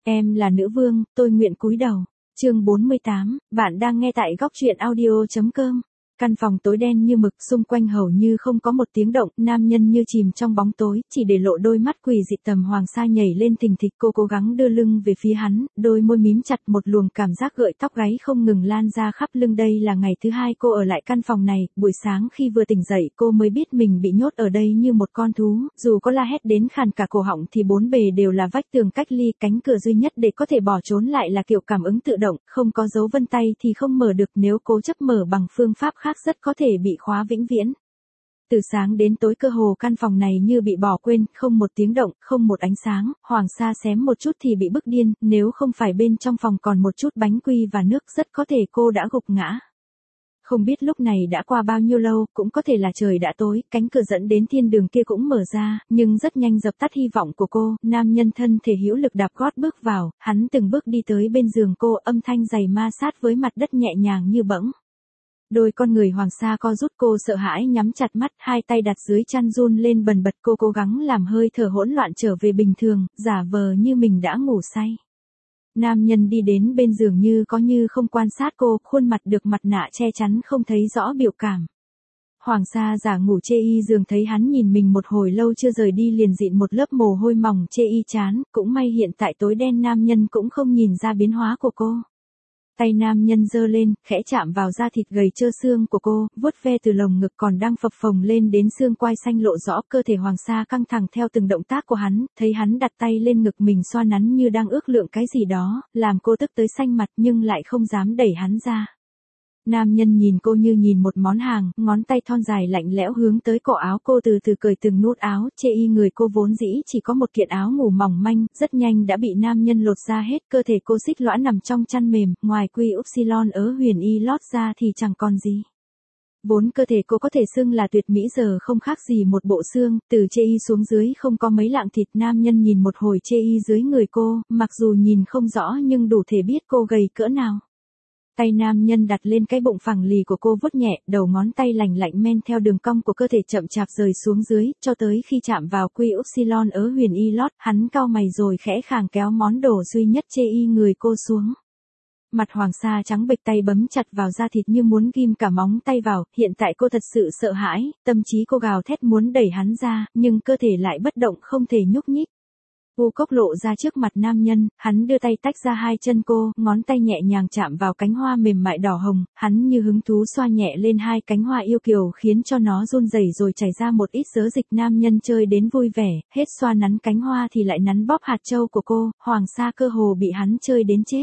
Em là nữ vương, tôi nguyện cúi đầu. Chương 48, bạn đang nghe tại góc truyện audio.com. Căn phòng tối đen như mực, xung quanh hầu như không có một tiếng động, nam nhân như chìm trong bóng tối, chỉ để lộ đôi mắt quỷ dị tầm hoàng sa nhảy lên thình thịch. Cô cố gắng đưa lưng về phía hắn, đôi môi mím chặt, một luồng cảm giác gợi tóc gáy không ngừng lan ra khắp lưng. Đây là ngày thứ hai cô ở lại căn phòng này, buổi sáng khi vừa tỉnh dậy cô mới biết mình bị nhốt ở đây như một con thú, dù có la hét đến khàn cả cổ họng thì bốn bề đều là vách tường cách ly, cánh cửa duy nhất để có thể bỏ trốn lại là kiểu cảm ứng tự động, không có dấu vân tay thì không mở được, nếu cố chấp mở bằng phương pháp khác rất có thể bị khóa vĩnh viễn. Từ sáng đến tối cơ hồ căn phòng này như bị bỏ quên, không một tiếng động, không một ánh sáng, Hoàng Sa xém một chút thì bị bức điên, nếu không phải bên trong phòng còn một chút bánh quy và nước rất có thể cô đã gục ngã. Không biết lúc này đã qua bao nhiêu lâu, cũng có thể là trời đã tối, cánh cửa dẫn đến thiên đường kia cũng mở ra, nhưng rất nhanh dập tắt hy vọng của cô. Nam nhân thân thể hữu lực đạp gót bước vào, hắn từng bước đi tới bên giường cô, âm thanh giày ma sát với mặt đất nhẹ nhàng như bẫng. Đôi con người Hoàng Sa co rút, cô sợ hãi nhắm chặt mắt, hai tay đặt dưới chăn run lên bần bật. Cô cố gắng làm hơi thở hỗn loạn trở về bình thường, giả vờ như mình đã ngủ say. Nam nhân đi đến bên giường như có như không quan sát cô, khuôn mặt được mặt nạ che chắn không thấy rõ biểu cảm. Hoàng Sa giả ngủ chê y giường, thấy hắn nhìn mình một hồi lâu chưa rời đi liền dịn một lớp mồ hôi mỏng chê y chán, cũng may hiện tại tối đen nam nhân cũng không nhìn ra biến hóa của cô. Tay nam nhân giơ lên, khẽ chạm vào da thịt gầy trơ xương của cô, vuốt ve từ lồng ngực còn đang phập phồng lên đến xương quai xanh lộ rõ. Cơ thể Hoàng Sa căng thẳng theo từng động tác của hắn, thấy hắn đặt tay lên ngực mình xoa nắn như đang ước lượng cái gì đó, làm cô tức tới xanh mặt nhưng lại không dám đẩy hắn ra. Nam nhân nhìn cô như nhìn một món hàng, ngón tay thon dài lạnh lẽo hướng tới cổ áo cô, từ từ cởi từng nút áo, chê y người cô vốn dĩ chỉ có một kiện áo ngủ mỏng manh, rất nhanh đã bị nam nhân lột ra hết, cơ thể cô xích lõa nằm trong chăn mềm, ngoài quy upsilon ớ huyền y lót ra thì chẳng còn gì. Vốn cơ thể cô có thể xưng là tuyệt mỹ giờ không khác gì một bộ xương, từ chê y xuống dưới không có mấy lạng thịt. Nam nhân nhìn một hồi chê y dưới người cô, mặc dù nhìn không rõ nhưng đủ thể biết cô gầy cỡ nào. Tay nam nhân đặt lên cái bụng phẳng lì của cô, vuốt nhẹ, đầu ngón tay lành lạnh men theo đường cong của cơ thể chậm chạp rời xuống dưới, cho tới khi chạm vào quy upsilon ớ huyền y lót, hắn cau mày rồi khẽ khàng kéo món đồ duy nhất chê y người cô xuống. Mặt Hoàng Sa trắng bệch, tay bấm chặt vào da thịt như muốn ghim cả móng tay vào, hiện tại cô thật sự sợ hãi, tâm trí cô gào thét muốn đẩy hắn ra, nhưng cơ thể lại bất động không thể nhúc nhích. U cốc lộ ra trước mặt nam nhân, hắn đưa tay tách ra hai chân cô, ngón tay nhẹ nhàng chạm vào cánh hoa mềm mại đỏ hồng, hắn như hứng thú xoa nhẹ lên hai cánh hoa yêu kiều khiến cho nó run rẩy rồi chảy ra một ít sớ dịch. Nam nhân chơi đến vui vẻ, hết xoa nắn cánh hoa thì lại nắn bóp hạt châu của cô, Hoàng Sa cơ hồ bị hắn chơi đến chết.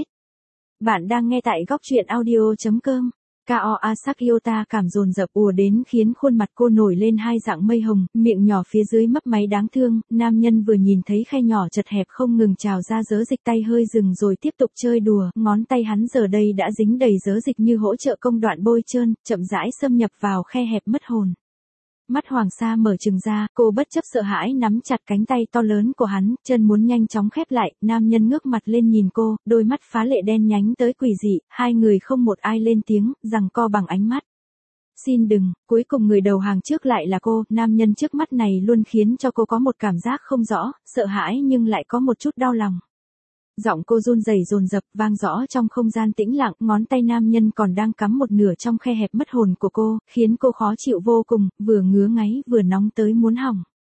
Bạn đang nghe tại góc truyện audio.com. Kao Asakyota cảm dồn dập ùa đến khiến khuôn mặt cô nổi lên hai dạng mây hồng, miệng nhỏ phía dưới mấp máy đáng thương. Nam nhân vừa nhìn thấy khe nhỏ chật hẹp không ngừng trào ra dớ dịch, tay hơi dừng rồi tiếp tục chơi đùa, ngón tay hắn giờ đây đã dính đầy dớ dịch như hỗ trợ công đoạn bôi trơn, chậm rãi xâm nhập vào khe hẹp mất hồn. Mắt Hoàng Sa mở trừng ra, cô bất chấp sợ hãi nắm chặt cánh tay to lớn của hắn, chân muốn nhanh chóng khép lại. Nam nhân ngước mặt lên nhìn cô, đôi mắt phá lệ đen nhánh tới quỷ dị, hai người không một ai lên tiếng, giằng co bằng ánh mắt. Xin đừng, cuối cùng người đầu hàng trước lại là cô. Nam nhân trước mắt này luôn khiến cho cô có một cảm giác không rõ, sợ hãi nhưng lại có một chút đau lòng. Giọng cô run rẩy dồn dập vang rõ trong không gian tĩnh lặng, ngón tay nam nhân còn đang cắm một nửa trong khe hẹp mất hồn của cô, khiến cô khó chịu vô cùng, vừa ngứa ngáy vừa nóng tới muốn hỏng.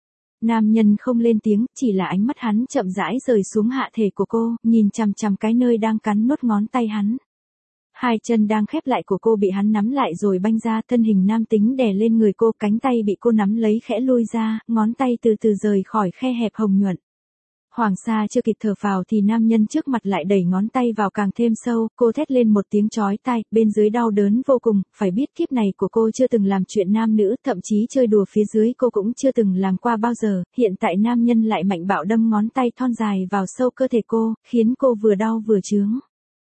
Nam nhân không lên tiếng, chỉ là ánh mắt hắn chậm rãi rời xuống hạ thể của cô, nhìn chằm chằm cái nơi đang cắn nốt ngón tay hắn. Hai chân đang khép lại của cô bị hắn nắm lại rồi banh ra, thân hình nam tính đè lên người cô, cánh tay bị cô nắm lấy khẽ lui ra, ngón tay từ từ rời khỏi khe hẹp hồng nhuận. Hoàng Sa chưa kịp thở phào thì nam nhân trước mặt lại đẩy ngón tay vào càng thêm sâu, cô thét lên một tiếng chói tai, bên dưới đau đớn vô cùng, phải biết kiếp này của cô chưa từng làm chuyện nam nữ, thậm chí chơi đùa phía dưới cô cũng chưa từng làm qua bao giờ, hiện tại nam nhân lại mạnh bạo đâm ngón tay thon dài vào sâu cơ thể cô, khiến cô vừa đau vừa chướng.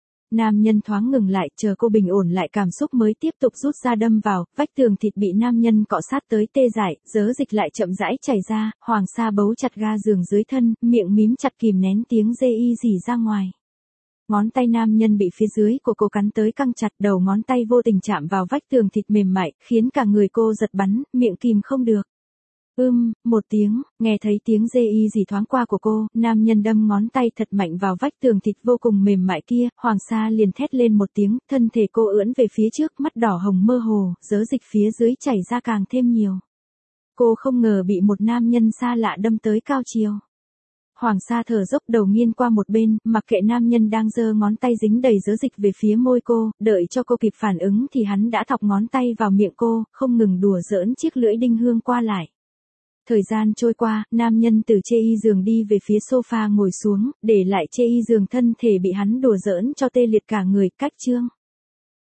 Nam nhân thoáng ngừng lại, chờ cô bình ổn lại cảm xúc mới tiếp tục rút ra đâm vào, vách tường thịt bị nam nhân cọ sát tới tê dại, dớ dịch lại chậm rãi chảy ra, Hoàng Sa bấu chặt ga giường dưới thân, miệng mím chặt kìm nén tiếng dê y rỉ ra ngoài. Ngón tay nam nhân bị phía dưới của cô cắn tới căng chặt, đầu ngón tay vô tình chạm vào vách tường thịt mềm mại, khiến cả người cô giật bắn, miệng kìm không được. Một tiếng, nghe thấy tiếng dê y gì thoáng qua của cô, nam nhân đâm ngón tay thật mạnh vào vách tường thịt vô cùng mềm mại kia, Hoàng Sa liền thét lên một tiếng, thân thể cô ưỡn về phía trước, mắt đỏ hồng mơ hồ, dớ dịch phía dưới chảy ra càng thêm nhiều. Cô không ngờ bị một nam nhân xa lạ đâm tới cao chiều. Hoàng Sa thở dốc đầu nghiêng qua một bên, mặc kệ nam nhân đang giơ ngón tay dính đầy dớ dịch về phía môi cô, đợi cho cô kịp phản ứng thì hắn đã thọc ngón tay vào miệng cô, không ngừng đùa giỡn chiếc lưỡi đinh hương qua lại. Thời gian trôi qua, nam nhân từ chê y giường đi về phía sofa ngồi xuống, để lại chê y giường thân thể bị hắn đùa giỡn cho tê liệt cả người, cách chương.